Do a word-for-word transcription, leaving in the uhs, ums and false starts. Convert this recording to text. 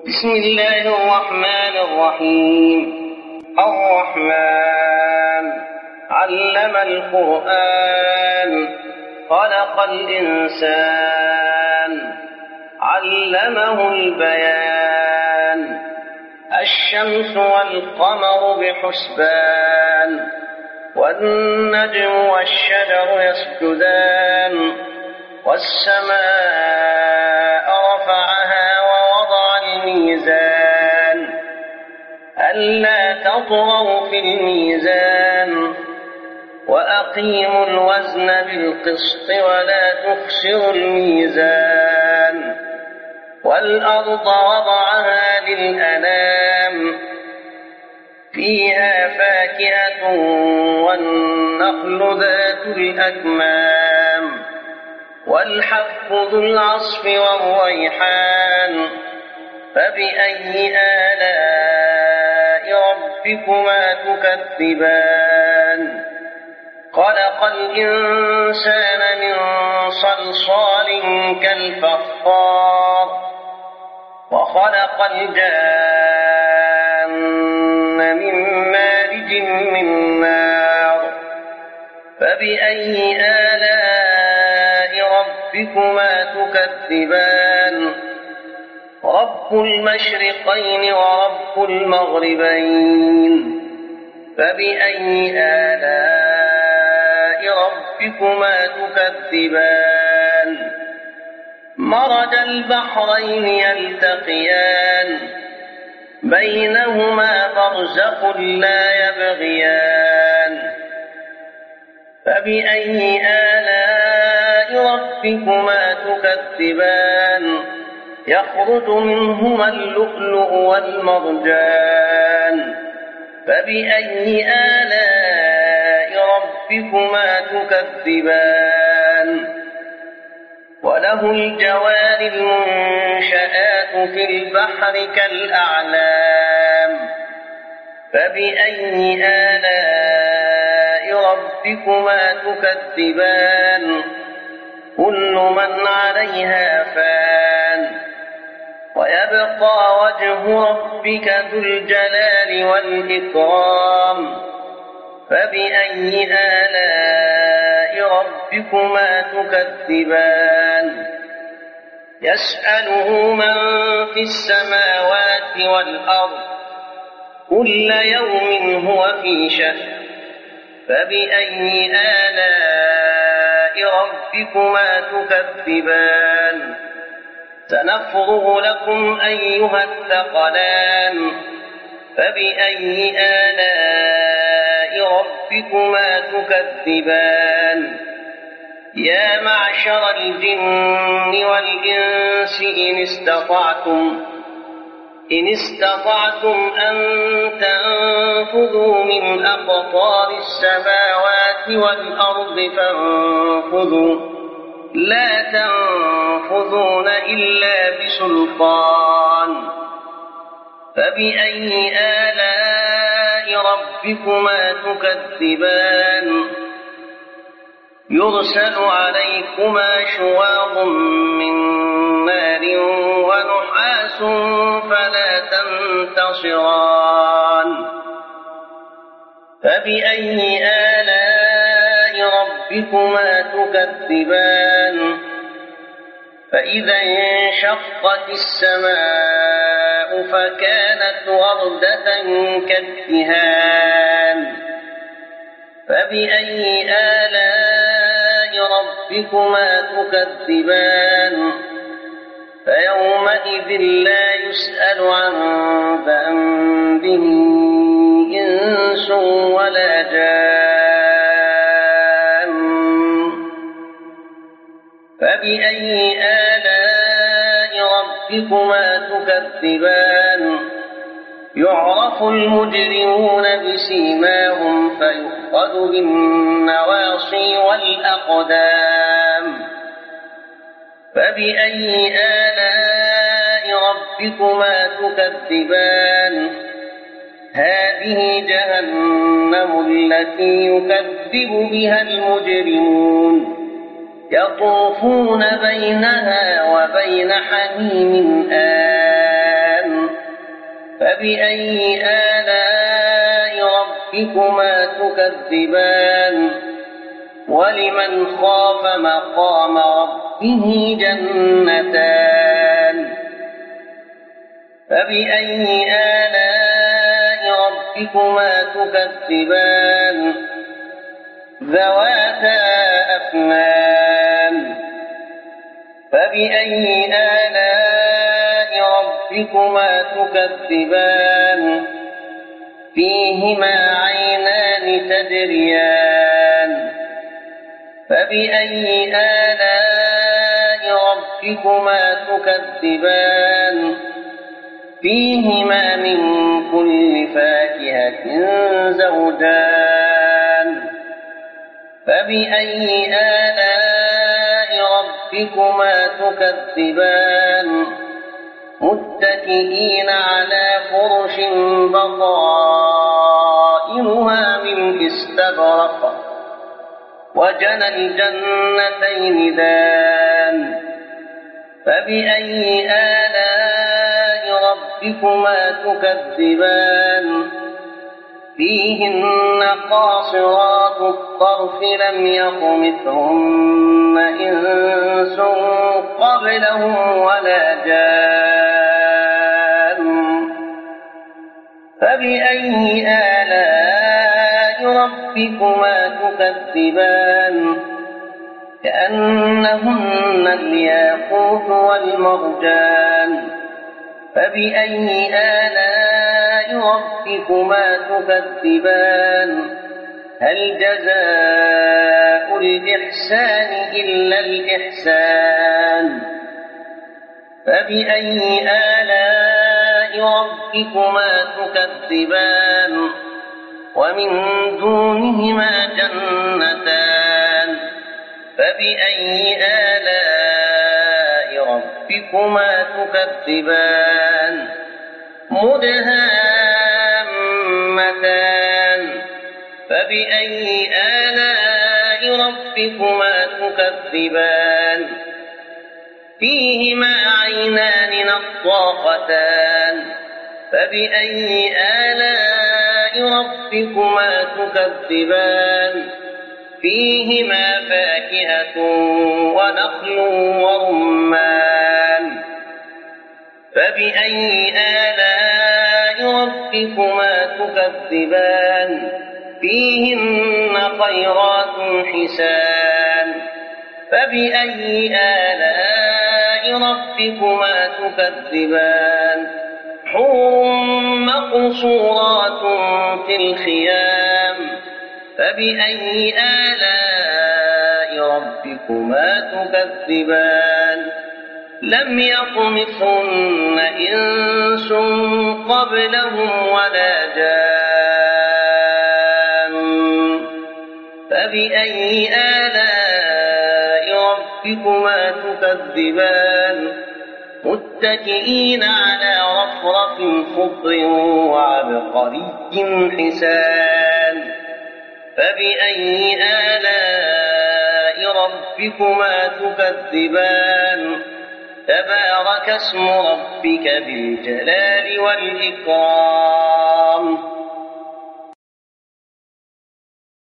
بسم الله الرحمن الرحيم. الرحمن علم القرآن خلق الإنسان علمه البيان. الشمس والقمر بحسبان والنجم والشجر يسجدان والسماء رفعها ووضع الميزان ألا تطغوا في الميزان وأقيموا الوزن بالقسط ولا تخسروا الميزان. والأرض وضعها للأنام فيها فاكهة والنخل ذات الأكمام والحب ذو العصف والريحان. فبأي آلاء ربكما تكذبان؟ خلق الإنسان من صلصال كالفخار وخلق الجان من مارج من نار. فبأي آلاء ربكما تكذبان؟ رب المشرقين ورب المغربين. فبأي آلاء ربكما تكذبان؟ مرج البحرين يلتقيان بينهما برزخ لا يبغيان. فبأي آلاء ربكما تكذبان؟ يخرج منهما اللؤلؤ والمرجان. فبأي آلاء ربكما تكذبان؟ وله الجوار المنشآت في البحر كالأعلام. فبأي آلاء ربكما تكذبان؟ كل من عليها فان ويبقى وجه ربك ذو الجلال والإكرام. فبأي آلاء ربكما تكذبان؟ يسأله من في السماوات والأرض كل يوم هو في شأن. فبأي آلاء ربكما تكذبان؟ سنفرغ لكم أيها الثقلان. فبأي آلاء ربكما تكذبان؟ يا معشر الجن والإنس إن استطعتم إن استطعتم أن تنفذوا من أقطار السماوات والأرض فانفذوا لا تنفذون إلا بسلطان. فبأي آلاء ربكما تكذبان؟ يرسل عليكما شواظ من نار ونحاس فلا تنتصران. فبأي آلاء ربكما تكذبان؟ فإذا انشقت السماء فكانت وردة كالدهان. فبأي آلاء ربكما تكذبان؟ فيومئذ لا يسأل عن ذنبه إنس ولا جان. فبأي آلاء ربكما تكذبان؟ يعرف المجرمون بسيماهم فيؤخذ بالنواصي والأقدام. فبأي آلاء ربكما تكذبان؟ هذه جهنم التي يكذب بها المجرمون يطوفون بينها وبين حميم آن فبأي آلاء ربكما تكذبان ولمن خاف مقام ربه جنتان فبأي آلاء ربكما تكذبان ذواتا أفنان فبأي آلاء ربكما تكذبان فيهما عينان تجريان فبأي آلاء ربكما تكذبان فيهما من كل فاكهة زوجان فبأي آلاء ربكما تكذبان متكئين على فرش بطائنها من استبرق وجنى الجنتين دان فبأي آلاء ربكما تكذبان فيهن قاصرات الطرف لم يطمثهن إنس قبلهم ولا جان فبأي آلاء ربكما تكذبان كأنهن الياقوت والمرجان فبأي آلاء ربكما تكذبان هل جزاء الإحسان إلا الإحسان فبأي آلاء ربكما تكذبان ومن دونهما جنتان فبأي آلاء ربكما تكذبان مدهامتان فبأي آلاء ربكما تكذبان فيهما عينان نضاختان فبأي آلاء ربكما تكذبان فيهما فاكهة ونخل ورمان فبأي آلاء ربكما تكذبان فيهن خيرات حسان فبأي آلاء ربكما تكذبان حور مقصورات في الخيام فبأي آلاء ربكما تكذبان لم يطمثهن إنس قبلهم ولا جان فبأي آلاء ربكما تكذبان متكئين على رفرف خضر وعبقري حسان فبأي آلاء ربكما تكذبان تبارك اسم ربك ذي الجلال والإكرام